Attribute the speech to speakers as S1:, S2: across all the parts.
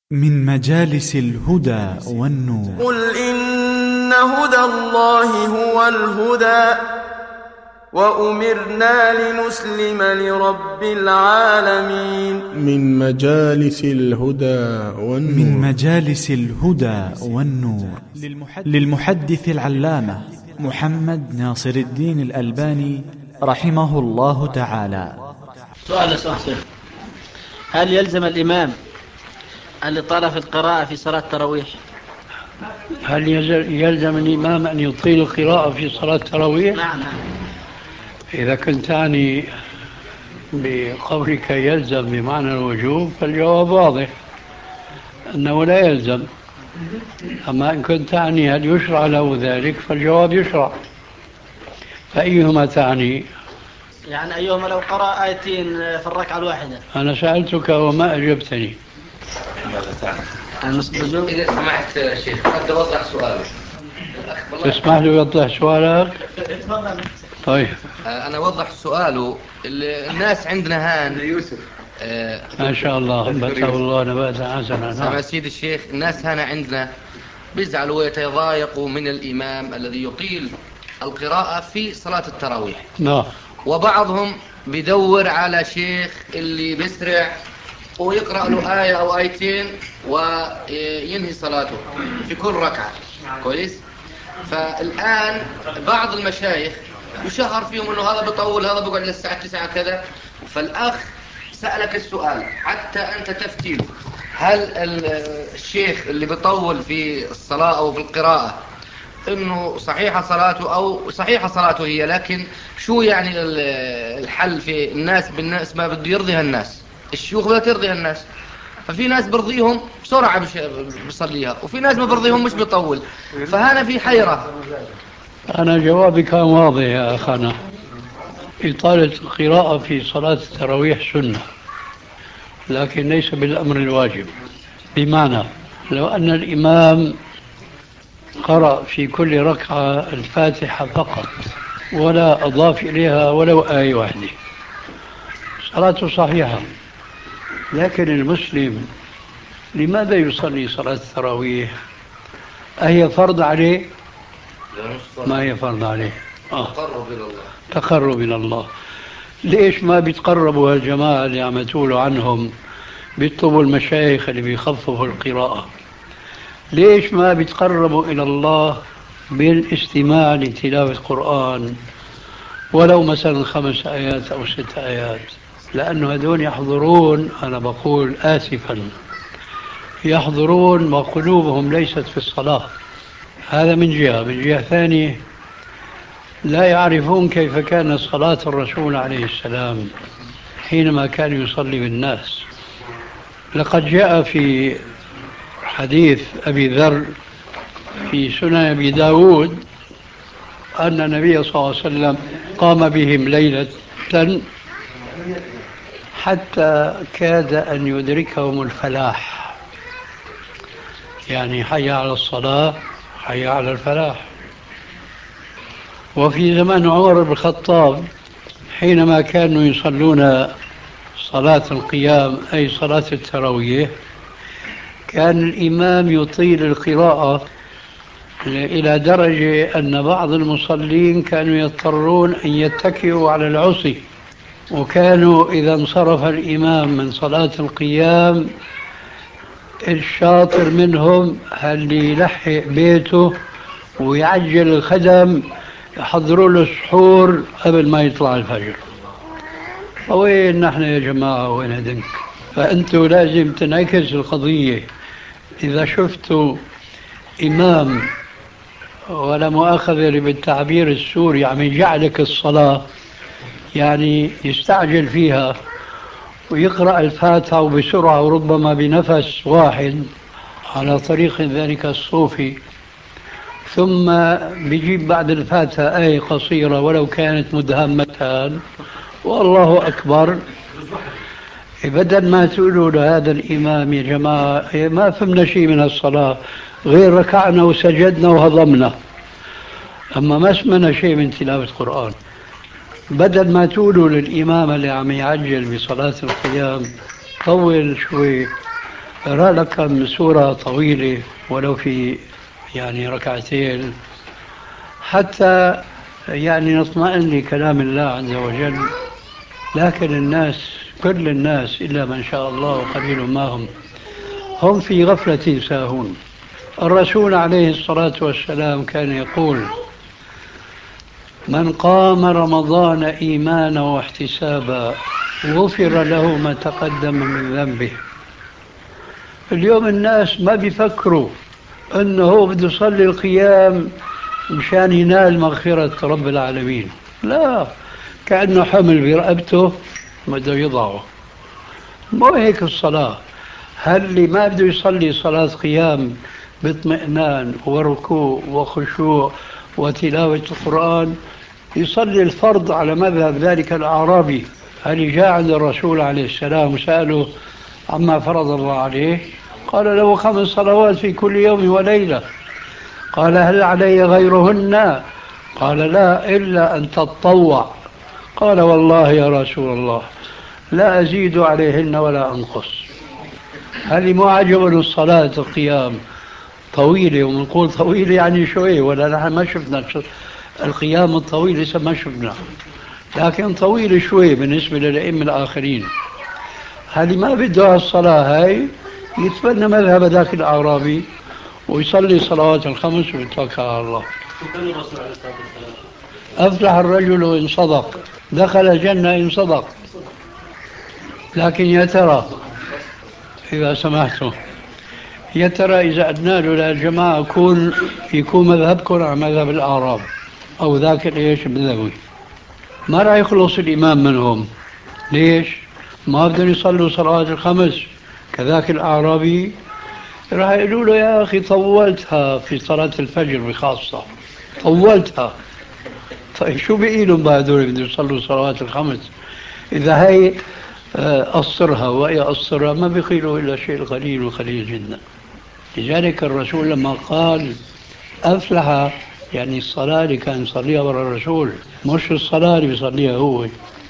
S1: من مجالس الهدى والنور.
S2: قل إن هدى الله هو الهدى وأمرنا لنسلم لرب العالمين.
S3: من مجالس الهدى والنور.
S1: من مجالس الهدى والنور للمحدث العلامة محمد ناصر الدين الألباني رحمه الله تعالى.
S4: سؤال صحيح: هل يلزم الإمام أن يطيل في القراءة في صلاة التراويح؟
S5: هل يلزم الإمام أن يطيل القراءة في صلاة التراويح؟
S4: نعم.
S5: إذا كنت تعني بقولك يلزم بمعنى الوجوب فالجواب واضح أنه لا يلزم. أما إن كنت تعني هل يشرع له ذلك فالجواب يشرع. فأيهما تعني؟
S4: يعني أيهما لو قرأ آيتين في الركعة الواحدة.
S5: أنا سألتك وما أجبتني.
S6: إذا سمحت شيخ قد أوضح سؤالك.
S5: تسمح لي أوضح سؤالك؟ طيب
S6: أنا أوضح سؤاله. الناس عندنا هان يوسف
S5: ما شاء الله بسأل الله نباتا حسنا.
S6: سمع سيد الشيخ، الناس هنا عندنا بيزعلوا ويتضايقوا من الإمام الذي يطيل القراءة في صلاة التراويح.
S5: نعم.
S6: وبعضهم بيدور على شيخ اللي بيسرع ويقرأ له آية أو آيتين وينهي صلاته في كل ركعة. كويس؟ فالآن بعض المشايخ يشهر فيهم أنه هذا بيطول، هذا بيقعد للساعة 9 كذا. فالأخ سألك السؤال حتى أنت تفتيله: هل الشيخ اللي بيطول في الصلاة أو في القراءة إنه صحيحة صلاته أو صحيحة صلاته هي، لكن شو يعني الحل في الناس؟ بالناس ما بده يرضيها الناس، الشيوخ بدها ترضيها الناس، ففي ناس برضيهم بسرعة بيصليها وفي ناس ما برضيهم مش بيطول، فهنا في حيرة.
S5: أنا جوابي كان واضح يا أخانا. إطالة القراءة في صلاة التراويح سنة، لكن ليس بالأمر الواجب. بمعنى لو أن الإمام قرأ في كل ركعة الفاتحة فقط ولا أضاف إليها ولو آية واحدة صلاته صحيحة. لكن المسلم لماذا يصلي صلاة التراويح؟ أهي فرض عليه؟ ما هي فرض عليه.
S6: تقرب إلى الله.
S5: تقرب إلى الله. ليش ما بيتقربوا هالجماعة اللي عم تقولوا عنهم بيطلبوا المشايخ اللي بيخففوا القراءة؟ ليش ما بيتقربوا إلى الله بالاستماع لتلاوة القرآن ولو مثلا 5 آيات أو 6 آيات؟ لأنه هذول يحضرون، أنا بقول آسفا، يحضرون وقلوبهم ليست في الصلاة. هذا من جهة. من جهة ثانية لا يعرفون كيف كانت صلاة الرسول عليه السلام حينما كان يصلي بالناس. لقد جاء في حديث أبي ذر في سنن أبي داود أن النبي صلى الله عليه وسلم قام بهم ليلة حتى كاد أن يدركهم الفلاح، يعني حي على الصلاة حي على الفلاح. وفي زمان عمر بن الخطاب حينما كانوا يصلون صلاة القيام أي صلاة التراويح كان الإمام يطيل القراءة إلى درجة أن بعض المصلين كانوا يضطرون أن يتكئوا على العصي، وكانوا إذا انصرف الإمام من صلاة القيام الشاطر منهم اللي يلحق بيته ويعجل الخدم يحضروا له السحور قبل ما يطلع الفجر. وين نحن يا جماعة؟ وين هدنك؟ فأنتوا لازم تنعكس القضية. إذا شفتوا إمام ولا مؤاخذة بالتعبير السوري عم يجعلك الصلاة، يعني يستعجل فيها ويقرأ الفاتحة وبسرعة وربما بنفس واحد على طريق ذلك الصوفي، ثم بيجيب بعد الفاتحة آية قصيرة ولو كانت مدهمتان والله أكبر، بدل ما تقولوا لهذا الإمام يا جماعة ما فهمنا شيء من الصلاة غير ركعنا وسجدنا وهضمنا، أما ما سمعنا شيء من تلاوة القرآن، بدل ما تقولوا للإمام اللي عم يعجل بصلاة القيام طول شوي اقرأ لك من سورة طويلة ولو في يعني ركعتين حتى يعني نطمئن لكلام الله عز وجل. لكن الناس كل الناس إلا من شاء الله وقليل ما هم في غفلة ساهون. الرسول عليه الصلاة والسلام كان يقول: من قام رمضان إيمانا واحتسابا غفر له ما تقدم من ذنبه. اليوم الناس ما بيفكروا أنه بده يصلي القيام مشان ينال مغفرة رب العالمين، لا، كأنه حمل برقبته بده يضعه. مو هيك الصلاة. هل اللي ما بده يصلي صلاة قيام باطمئنان وركوع وخشوع وتلاوة القرآن يصلي الفرض على مذهب ذلك الأعرابي؟ هل جاء عند الرسول عليه السلام وسأله عما فرض الله عليه؟ قال له 5 صلوات في كل يوم وليلة. قال هل علي غيرهن؟ قال لا إلا أن تتطوع. قال والله يا رسول الله لا أزيد عليهن ولا أنقص. هل مو عجبنا الصلاة القيام طويلة؟ ومنقول طويلة يعني شوي، ولا نحن ما شفنا القيام الطويل، لسه ما شفنا، لكن طويلة شوي بالنسبة للأئمة الآخرين. هل ما بده الصلاة هاي يتبنى مذهب ذاك الأعرابي ويصلي صلوات الخمس ويتوكل على الله. أفلح الرجل إن صدق، دخل الجنة إن صدق. لكن يا ترى إذا سمحتوا، يا ترى إذا أدنى له للجماعة يكون مذهبكم على مذهب الأعراب أو ذاك الإيش البدوي، ما راح يخلص الإمام منهم. ليش؟ ما بدهم يصلوا صلوات الخمس كذاك الأعرابي. راح يقولوا له يا أخي طولتها في صلاة الفجر بخاصة، طولتها. طيب شو بقي لهم بعد هذول بدهم يصلوا صلوات الخمس؟ إذا هي قصرها وهي قصرها ما بيقيلوا إلا شيء قليل وقليل جدا. لذلك الرسول لما قال أفلح، يعني الصلاة اللي كان يصليها ورا الرسول، مش الصلاة اللي بيصليها هو.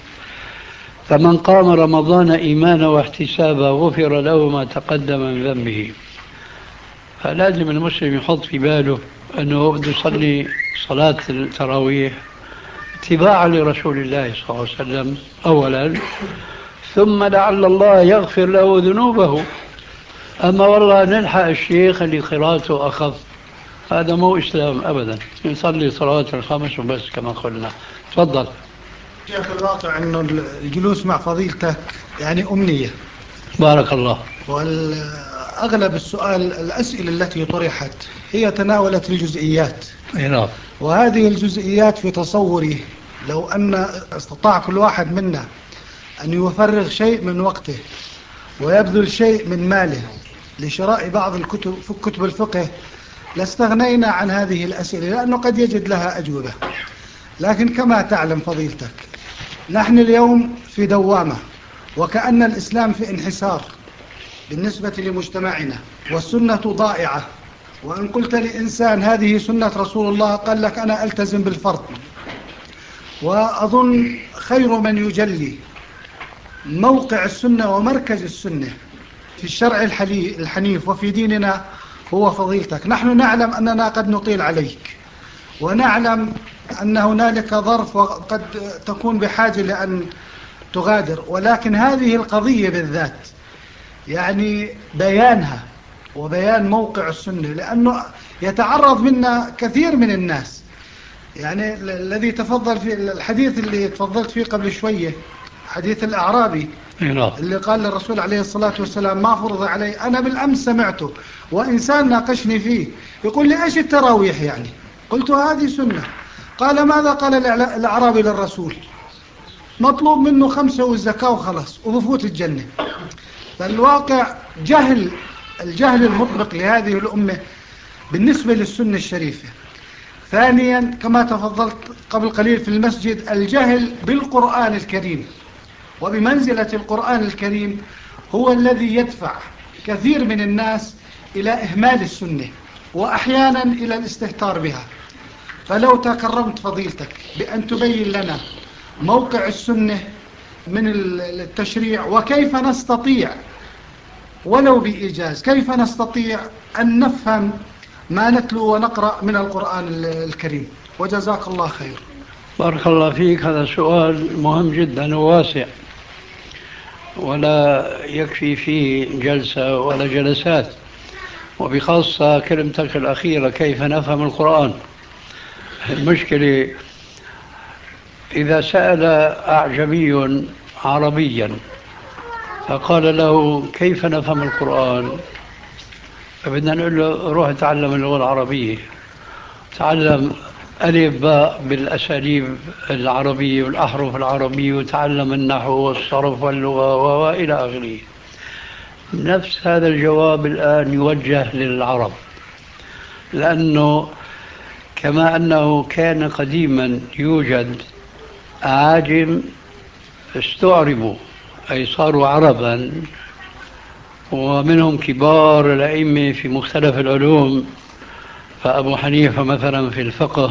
S5: فمن قام رمضان إيمانا واحتسابا غفر له ما تقدم من ذنبه. فلازم المسلم يحط في باله أنه بده يصلي صلاة التراويح اتباعا لرسول الله صلى الله عليه وسلم أولا، ثم لعل الله يغفر له ذنوبه. أما والله نلحق الشيخ اللي قراءته أخف، هذا مو إسلام أبدا. نصلي صلوات الخمس وبس كما قلنا. تفضل.
S7: شيخ، الواقع أنه الجلوس مع فضيلتك يعني أمنية.
S5: بارك الله.
S7: والأغلب الأسئلة التي طرحت هي تناولت الجزئيات.
S5: نعم.
S7: وهذه الجزئيات في تصوري لو أن استطاع كل واحد منا أن يفرغ شيء من وقته ويبذل شيء من ماله لشراء بعض الكتب في كتب الفقه لاستغنينا عن هذه الأسئلة، لأنه قد يجد لها أجوبة. لكن كما تعلم فضيلتك نحن اليوم في دوامة، وكأن الإسلام في انحسار بالنسبة لمجتمعنا، والسنة ضائعة. وإن قلت لإنسان هذه سنة رسول الله قال لك أنا ألتزم بالفرض. وأظن خير من يجلي موقع السنة ومركز السنة في الشرع الحنيف وفي ديننا هو فضيلتك. نحن نعلم أننا قد نطيل عليك، ونعلم أن هنالك ظرف وقد تكون بحاجة لأن تغادر، ولكن هذه القضية بالذات يعني بيانها وبيان موقع السنة، لأنه يتعرض منا كثير من الناس. يعني الذي تفضل في الحديث اللي تفضلت فيه قبل شوية، حديث الأعرابي اللي قال للرسول عليه الصلاة والسلام ما فرض علي، أنا بالأمس سمعته وإنسان ناقشني فيه يقول لي إيش التراويح يعني؟ قلت هذه سنة. قال ماذا قال الأعرابي للرسول؟ مطلوب منه 5 والزكاة وخلاص وبفوت الجنة. فالواقع الجهل المطبق لهذه الأمة بالنسبة للسنة الشريفة. ثانيا كما تفضلت قبل قليل في المسجد، الجهل بالقرآن الكريم، وبمنزلة القرآن الكريم هو الذي يدفع كثير من الناس إلى إهمال السنة وأحيانا إلى الاستهتار بها. فلو تكرمت فضيلتك بأن تبين لنا موقع السنة من التشريع، وكيف نستطيع ولو بإيجاز، كيف نستطيع أن نفهم ما نتلو ونقرأ من القرآن الكريم؟ وجزاك الله خير.
S5: بارك الله فيك. هذا سؤال مهم جدا وواسع، ولا يكفي فيه جلسة ولا جلسات، وبخاصة كلمتك الأخيرة كيف نفهم القرآن. المشكلة إذا سأل أعجمي عربيا فقال له كيف نفهم القرآن، فبدنا نقول له روح تعلم اللغة العربية، تعلم ألف باء بالأساليب العربية والأحرف العربية، وتعلم النحو والصرف واللغة وإلى آخره. نفس هذا الجواب الآن يوجه للعرب، لأنه كما أنه كان قديما يوجد أعاجم استعربوا أي صاروا عربا، ومنهم كبار الأئمة في مختلف العلوم، فأبو حنيفة مثلا في الفقه،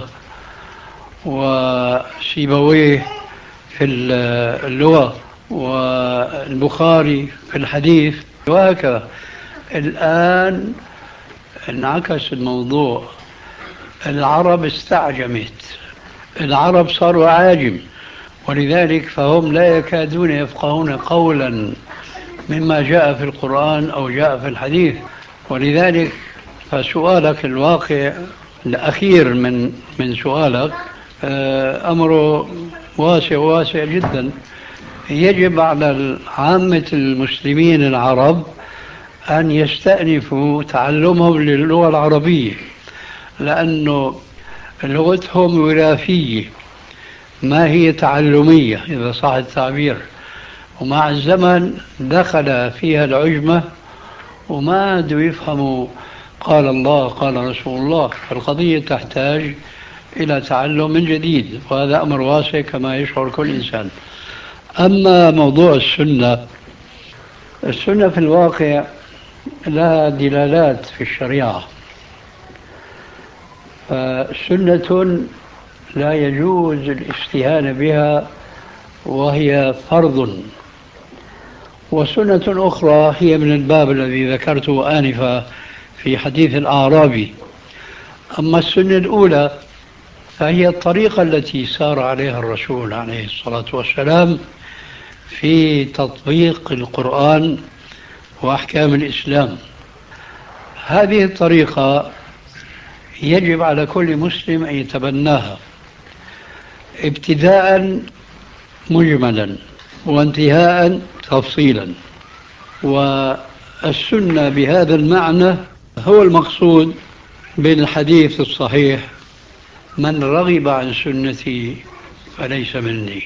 S5: وسيبويه في اللغة، والبخاري في الحديث، وهكذا. الآن انعكس الموضوع، العرب استعجمت، العرب صاروا عاجم، ولذلك فهم لا يكادون يفقهون قولا مما جاء في القرآن أو جاء في الحديث. ولذلك فسؤالك الواقع الأخير من سؤالك أمره واسع جدا. يجب على عامة المسلمين العرب أن يستأنفوا تعلمهم للغة العربية، لأنه لغتهم وراثية ما هي تعلمية إذا صح التعبير، ومع الزمن دخل فيها العجمة وما عادوا يفهموا قال الله قال رسول الله. فالقضية تحتاج إلى تعلم من جديد، وهذا أمر واسع كما يشعر كل إنسان. أما موضوع السنة في الواقع لها دلالات في الشريعة، فسنة لا يجوز الاستهانة بها وهي فرض، وسنة أخرى هي من الباب الذي ذكرته آنفا في حديث الأعرابي. أما السنة الأولى فهي الطريقة التي سار عليها الرسول عليه الصلاة والسلام في تطبيق القرآن وأحكام الإسلام. هذه الطريقة يجب على كل مسلم أن يتبناها، ابتداء مجملا وانتهاء تفصيلا. والسنة بهذا المعنى هو المقصود بالحديث الصحيح: من رغب عن سنتي فليس مني.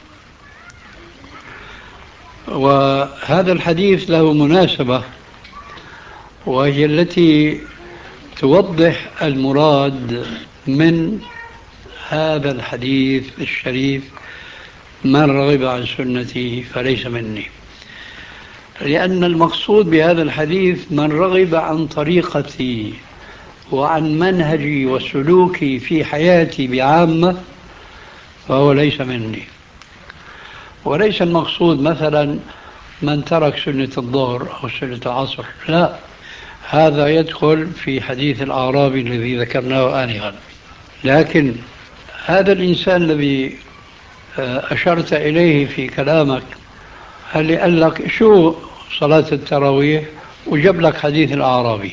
S5: وهذا الحديث له مناسبة، وهي التي توضح المراد من هذا الحديث الشريف: من رغب عن سنتي فليس مني. لأن المقصود بهذا الحديث من رغب عن طريقتي وعن منهجي وسلوكي في حياتي بعامة فهو ليس مني. وليس المقصود مثلا من ترك سنة الظهر أو سنة العصر، لا، هذا يدخل في حديث الأعرابي الذي ذكرناه آنفا. لكن هذا الإنسان الذي أشرت إليه في كلامك، هل قال لك شو صلاة التراويح وجاب لك حديث الأعرابي،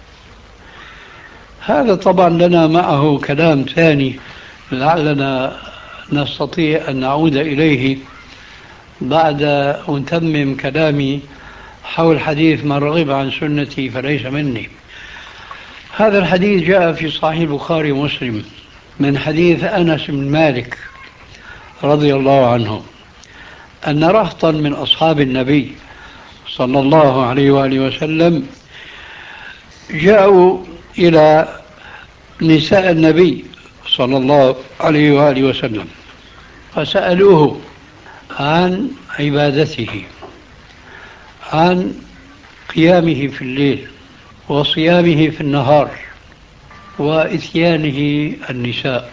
S5: هذا طبعا لنا معه كلام ثاني لعلنا نستطيع أن نعود إليه بعد أن تمم كلامي حول حديث من رغب عن سنتي فليس مني. هذا الحديث جاء في صحيح البخاري ومسلم من حديث أنس بن مالك رضي الله عنه أن رهطا من أصحاب النبي صلى الله عليه وآله وسلم جاءوا إلى نساء النبي صلى الله عليه وآله وسلم فسألوه عن عبادته، عن قيامه في الليل وصيامه في النهار وإتيانه النساء.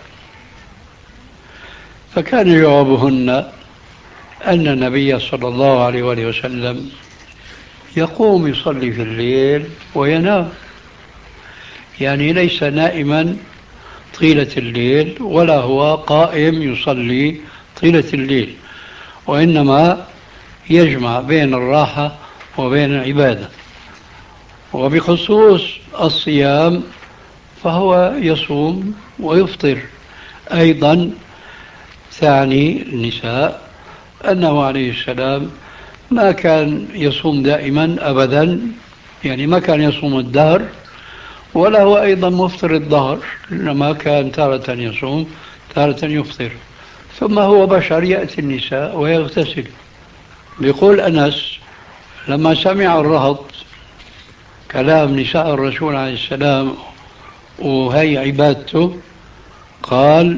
S5: فكان جوابهن أن النبي صلى الله عليه وآله وسلم يقوم يصلي في الليل وينام، يعني ليس نائما طيلة الليل ولا هو قائم يصلي طيلة الليل، وإنما يجمع بين الراحة وبين العبادة. وبخصوص الصيام فهو يصوم ويفطر أيضا. ثاني النساء أنه عليه السلام ما كان يصوم دائما أبدا، يعني ما كان يصوم الدهر، ولا هو أيضا مفطر الظهر، إنما كان تارة يصوم تارة يفطر. ثم هو بشر يأتي النساء ويغتسل. بيقول أنس لما سمع الرهط كلام نساء الرسول عليه السلام وهي عبادته قال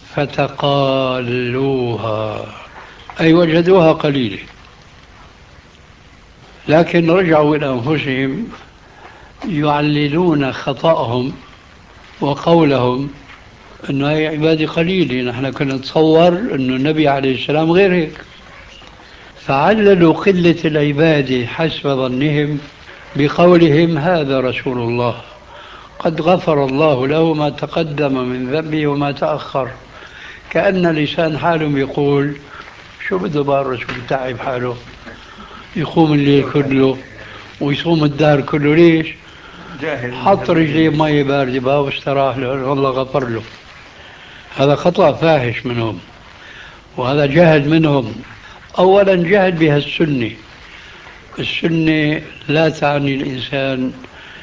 S5: فتقالوها، أي وجدوها قليلة، لكن رجعوا إلى أنفسهم يعللون خطأهم وقولهم أنه هي عبادة قليلة، نحن كنا نتصور أنه النبي عليه السلام غير هيك، فعللوا قلة العبادة حسب ظنهم بقولهم هذا رسول الله قد غفر الله له ما تقدم من ذنبه وما تأخر، كأن لسان حالهم يقول شو بده بقى الرسول تعب حاله يقوم الليل كله ويصوم الدهر كله، ليش؟ حط رجليه مية باردة بقى واستراح له والله غفر له. هذا خطأ فاحش منهم، وهذا جهل منهم. أولا جهل بها السنة. السنة لا تعني الإنسان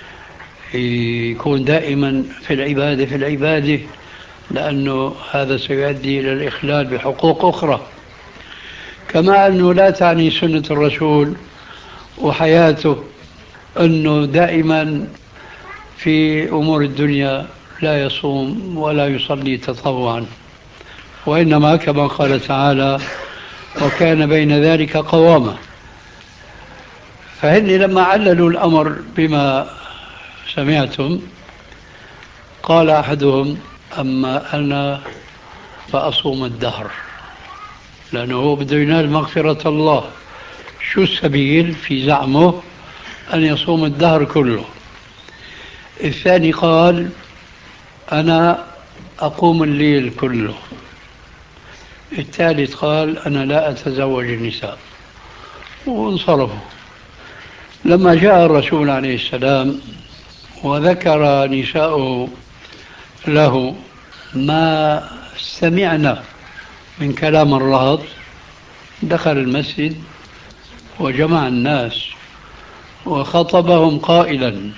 S5: يكون دائما في العبادة لأنه هذا سيؤدي إلى الإخلال بحقوق أخرى، كما أنه لا تعني سنة الرسول وحياته أنه دائما في أمور الدنيا لا يصوم ولا يصلي تطوعا، وإنما كما قال تعالى وكان بين ذلك قوامة. فهن لما عللوا الأمر بما سمعتم قال أحدهم أما أنا فأصوم الدهر، لأنه بده ينال مغفرة الله. شو السبيل في زعمه أن يصوم الدهر كله؟ الثاني قال أنا أقوم الليل كله. الثالث قال أنا لا أتزوج النساء، وانصرفوا. لما جاء الرسول عليه السلام وذكر نساءه له ما سمعنا من كلام الرهط دخل المسجد وجمع الناس وخطبهم قائلا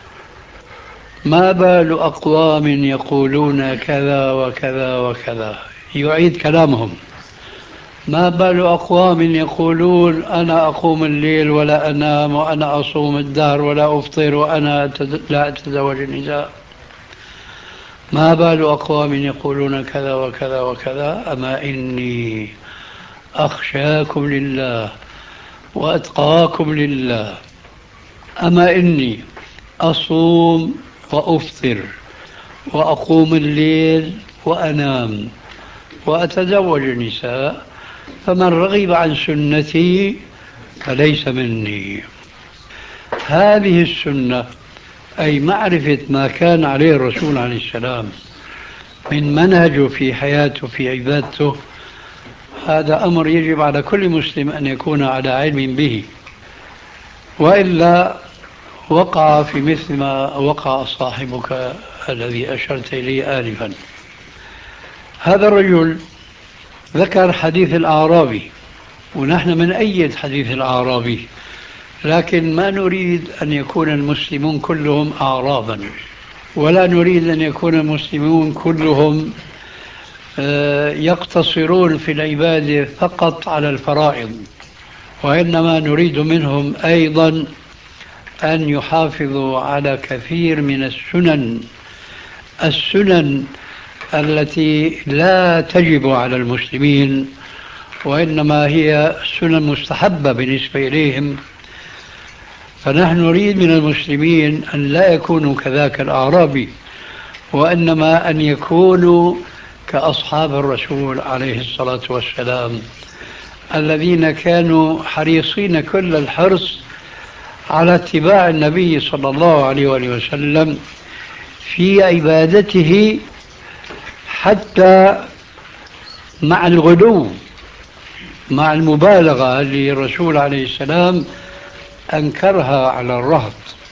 S5: ما بال أقوام يقولون كذا وكذا وكذا، يعيد كلامهم. ما بال أقوام يقولون أنا أقوم الليل ولا أنام وأنا أصوم الدهر ولا أفطر وأنا لا أتزوج النساء. ما بال أقوام يقولون كذا وكذا وكذا، أما إني أخشاكم لله وأتقاكم لله، أما إني أصوم وأفطر وأقوم الليل وأنام وأتزوج النساء، فمن رغب عن سنتي فليس مني. هذه السنة أي معرفة ما كان عليه الرسول عليه السلام من منهجه في حياته في عبادته، هذا أمر يجب على كل مسلم أن يكون على علم به، وإلا وقع في مثل ما وقع صاحبك الذي أشرت إليه آنفا. هذا الرجل ذكر حديث الأعرابي، ونحن من أيد حديث الأعرابي، لكن ما نريد أن يكون المسلمون كلهم أعرابا، ولا نريد أن يكون المسلمون كلهم يقتصرون في العبادة فقط على الفرائض، وإنما نريد منهم أيضا أن يحافظوا على كثير من السنن التي لا تجب على المسلمين، وإنما هي سنن مستحبة بالنسبة إليهم. فنحن نريد من المسلمين أن لا يكونوا كذاك الأعرابي، وإنما أن يكونوا كأصحاب الرسول عليه الصلاة والسلام الذين كانوا حريصين كل الحرص على اتباع النبي صلى الله عليه وآله وسلم في عبادته، حتى مع الغلو، مع المبالغة اللي الرسول عليه السلام أنكرها على الرهط.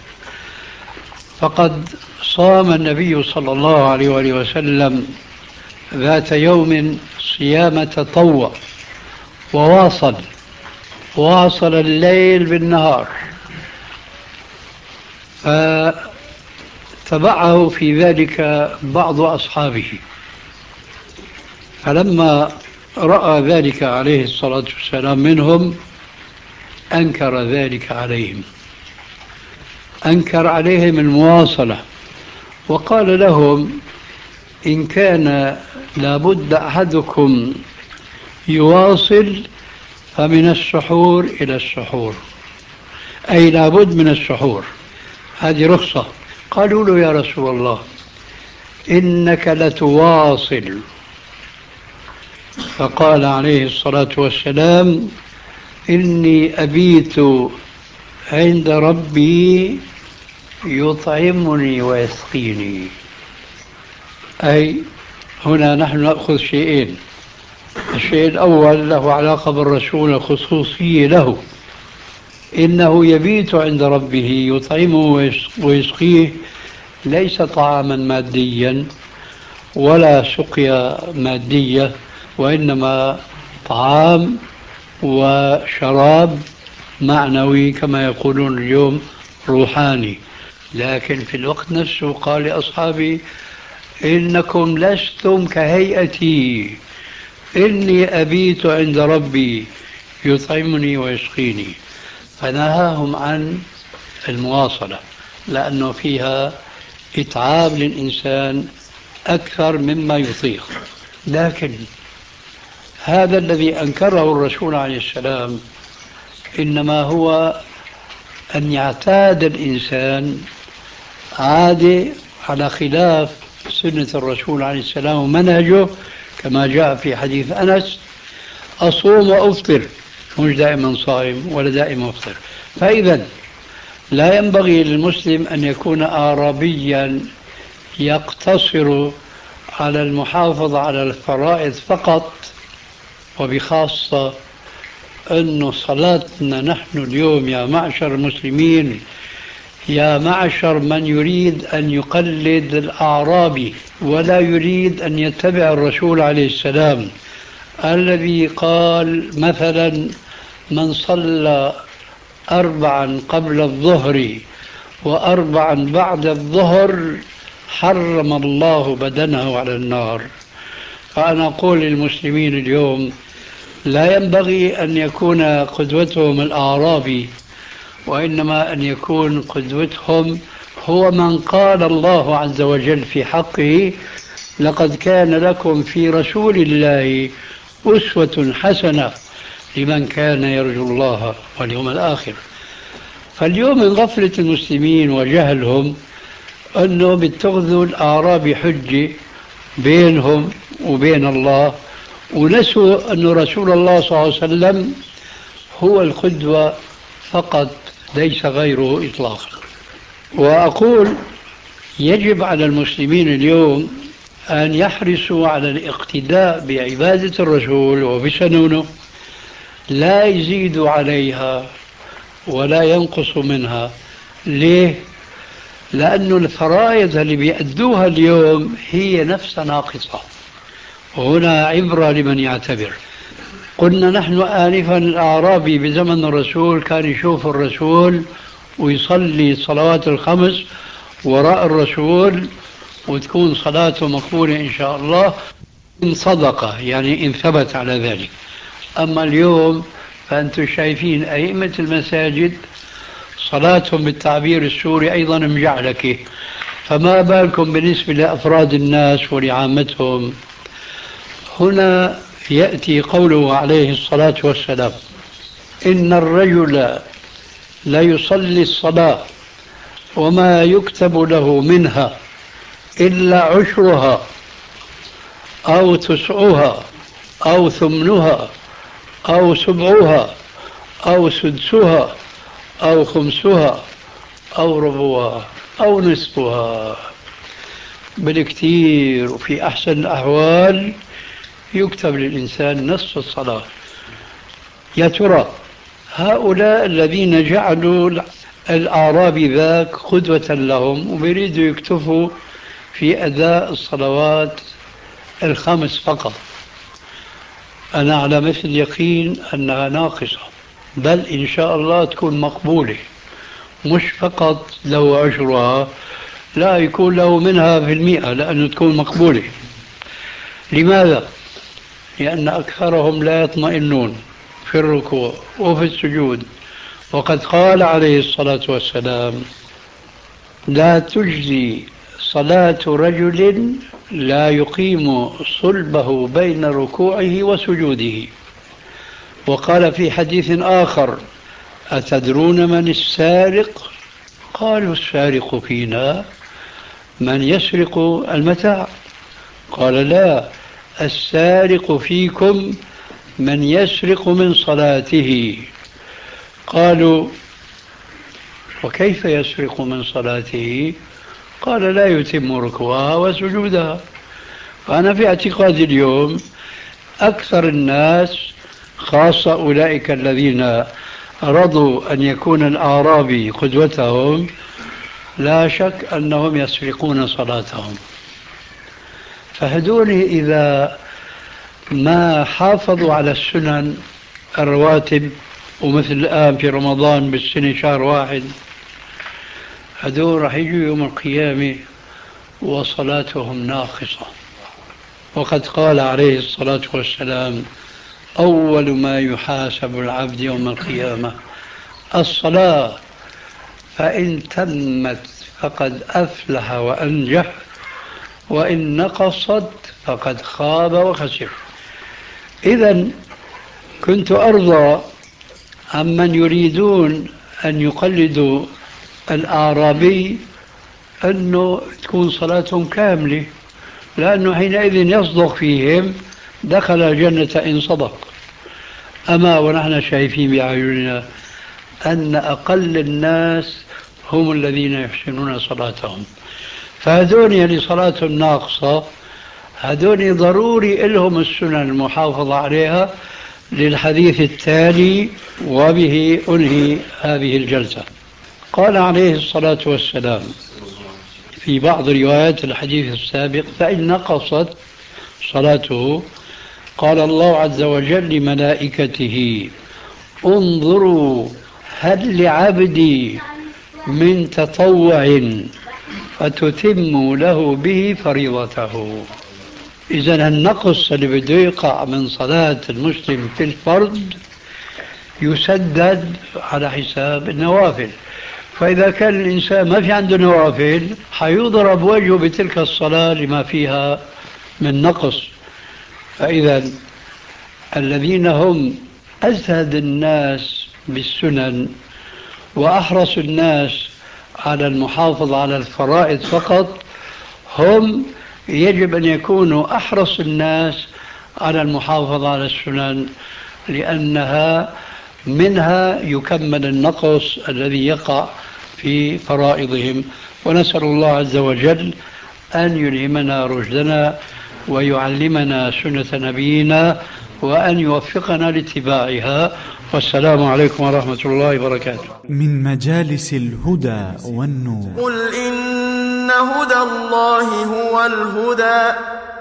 S5: فقد صام النبي صلى الله عليه وآله وسلم ذات يوم صيام تطوع، وواصل الليل بالنهار، فتبعه في ذلك بعض أصحابه، فلما رأى ذلك عليه الصلاة والسلام منهم أنكر ذلك عليهم، أنكر عليهم المواصلة، وقال لهم: إن كان لابد أحدكم يواصل فمن السحور إلى السحور، أي لابد من السحور، هذه رخصة. قالوا له: يا رسول الله إنك لتواصل. فقال عليه الصلاة والسلام: إني أبيت عند ربي يطعمني ويسقيني. أي هنا نحن نأخذ شيئين: الشيء الأول له علاقة بالرسول، الخصوصية له، إنه يبيت عند ربه يطعمه ويسقيه، ليس طعاما ماديا ولا سقيا مادية، وإنما طعام وشراب معنوي كما يقولون اليوم روحاني. لكن في الوقت نفسه قال لأصحابه: إنكم لستم كهيئتي، إني أبيت عند ربي يطعمني ويسقيني. فنهاهم عن المواصلة، لأنه فيها إتعاب للإنسان أكثر مما يطيق. لكن هذا الذي أنكره الرسول عليه السلام إنما هو أن يعتاد الإنسان عادة على خلاف سنة الرسول عليه السلام ومنهجه، كما جاء في حديث أنس: أصوم وأفطر، مش دائما صائم ولا دائما أفطر. فإذا لا ينبغي للمسلم أن يكون أعرابيا يقتصر على المحافظة على الفرائض فقط، وبخاصة أن صلاتنا نحن اليوم يا معشر المسلمين، يا معشر من يريد أن يقلد الأعرابي ولا يريد أن يتبع الرسول عليه السلام الذي قال مثلا: من صلى 4 قبل الظهر و4 بعد الظهر حرم الله بدنه على النار. فأنا أقول للمسلمين اليوم: لا ينبغي أن يكون قدوتهم الأعرابي، وإنما أن يكون قدوتهم هو من قال الله عز وجل في حقه: لقد كان لكم في رسول الله أسوة حسنة لمن كان يرجو الله واليوم الآخر. فاليوم من غفلة المسلمين وجهلهم أنه بيتخذوا الأعرابي حجة بينهم وبين الله، ونسوا أن رسول الله صلى الله عليه وسلم هو القدوة فقط، ليس غيره إطلاقا. وأقول: يجب على المسلمين اليوم أن يحرصوا على الاقتداء بعبادة الرسول وبسنونه، لا يزيدوا عليها ولا ينقصوا منها. ليه؟ لأن الفرائض اللي بيأدوها اليوم هي نفسها ناقصة. هنا عبرة لمن يعتبر. قلنا نحن آنفا الأعرابي بزمن الرسول كان يشوف الرسول ويصلي الصلوات الخمس وراء الرسول، وتكون صلاته مقبولة إن شاء الله إن صدقة، يعني إن ثبت على ذلك. أما اليوم فأنتم شايفين أئمة المساجد صلاتهم بالتعبير السوري أيضا مجعلكة، فما بالكم بالنسبة لأفراد الناس ولعامتهم. هنا يأتي قوله عليه الصلاة والسلام: إن الرجل لا يصلي الصلاة وما يكتب له منها إلا عشرها أو تسعها أو ثمنها أو سبعها أو سدسها أو خمسها أو ربعها أو نصفها، بالكثير وفي أحسن الأحوال يكتب للإنسان نصف الصلاة. يا ترى هؤلاء الذين جعلوا الأعرابي ذاك قدوة لهم وبيريدوا يكتفوا في أداء الصلوات الخمس فقط، أنا على مثل يقين أنها ناقصة، بل إن شاء الله تكون مقبولة، مش فقط له عشرها، لا يكون له منها في 100 لأنه تكون مقبولة. لماذا؟ لأن أكثرهم لا يطمئنون في الركوع وفي السجود، وقد قال عليه الصلاة والسلام: لا تجزي صلاة رجل لا يقيم صلبه بين ركوعه وسجوده. وقال في حديث آخر: أتدرون من السارق؟ قالوا: السارق فينا من يسرق المتاع. قال: لا، السارق فيكم من يسرق من صلاته. قالوا: وكيف يسرق من صلاته؟ قال: لا يتم ركوعها وسجودها. فأنا في اعتقادي اليوم أكثر الناس، خاصة أولئك الذين رضوا أن يكون الأعرابي قدوتهم، لا شك أنهم يسرقون صلاتهم. فهدول إذا ما حافظوا على السنن الرواتب، ومثل الآن في رمضان بالسنة شهر واحد، هدول رح يجوا يوم القيامة وصلاتهم ناقصة. وقد قال عليه الصلاة والسلام: أول ما يحاسب العبد يوم القيامة الصلاة، فإن تمت فقد أفلح وأنجح، وإن نقصت فقد خاب وخسر. إذن كنت أرضى عمن يريدون أن يقلدوا الأعرابي أنه تكون صلاتهم كاملة، لأنه حينئذ يصدق فيهم دخل الجنة إن صدق. أما ونحن شايفين بأعيننا أن أقل الناس هم الذين يحسنون صلاتهم، فهذون اللي صلاتهم ناقصة هذون ضروري لهم السنن المحافظة عليها، للحديث التالي وبه أنهي هذه الجلسة. قال عليه الصلاة والسلام في بعض روايات الحديث السابق: فإن نقصت صلاته قال الله عز وجل لملائكته: انظروا هل لعبدي من تطوع فتتم له به فريضته. إذن النقص اللي بده يقع من صلاة المسلم في الفرض يسدد على حساب النوافل، فإذا كان الإنسان ما في عنده نوافل حيضرب وجهه بتلك الصلاة لما فيها من نقص. فإذا الذين هم أزهد الناس بالسنن وأحرص الناس على المحافظة على الفرائض فقط، هم يجب أن يكونوا أحرص الناس على المحافظة على السنن، لأنها منها يكمل النقص الذي يقع في فرائضهم. ونسأل الله عز وجل أن يلهمنا رشدنا ويعلمنا سنة نبينا وأن يوفقنا لاتباعها. والسلام عليكم ورحمة الله وبركاته.
S1: من مجالس الهدى والنور.
S2: قل إن هدى الله هو الهدى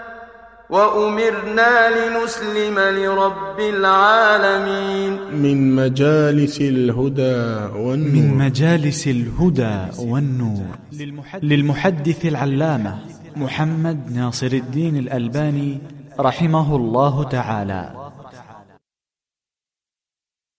S2: وأمرنا لنسلم لرب العالمين.
S3: من مجالس الهدى والنور.
S1: من مجالس الهدى والنور للمحدث العلامة محمد ناصر الدين الألباني رحمه الله تعالى.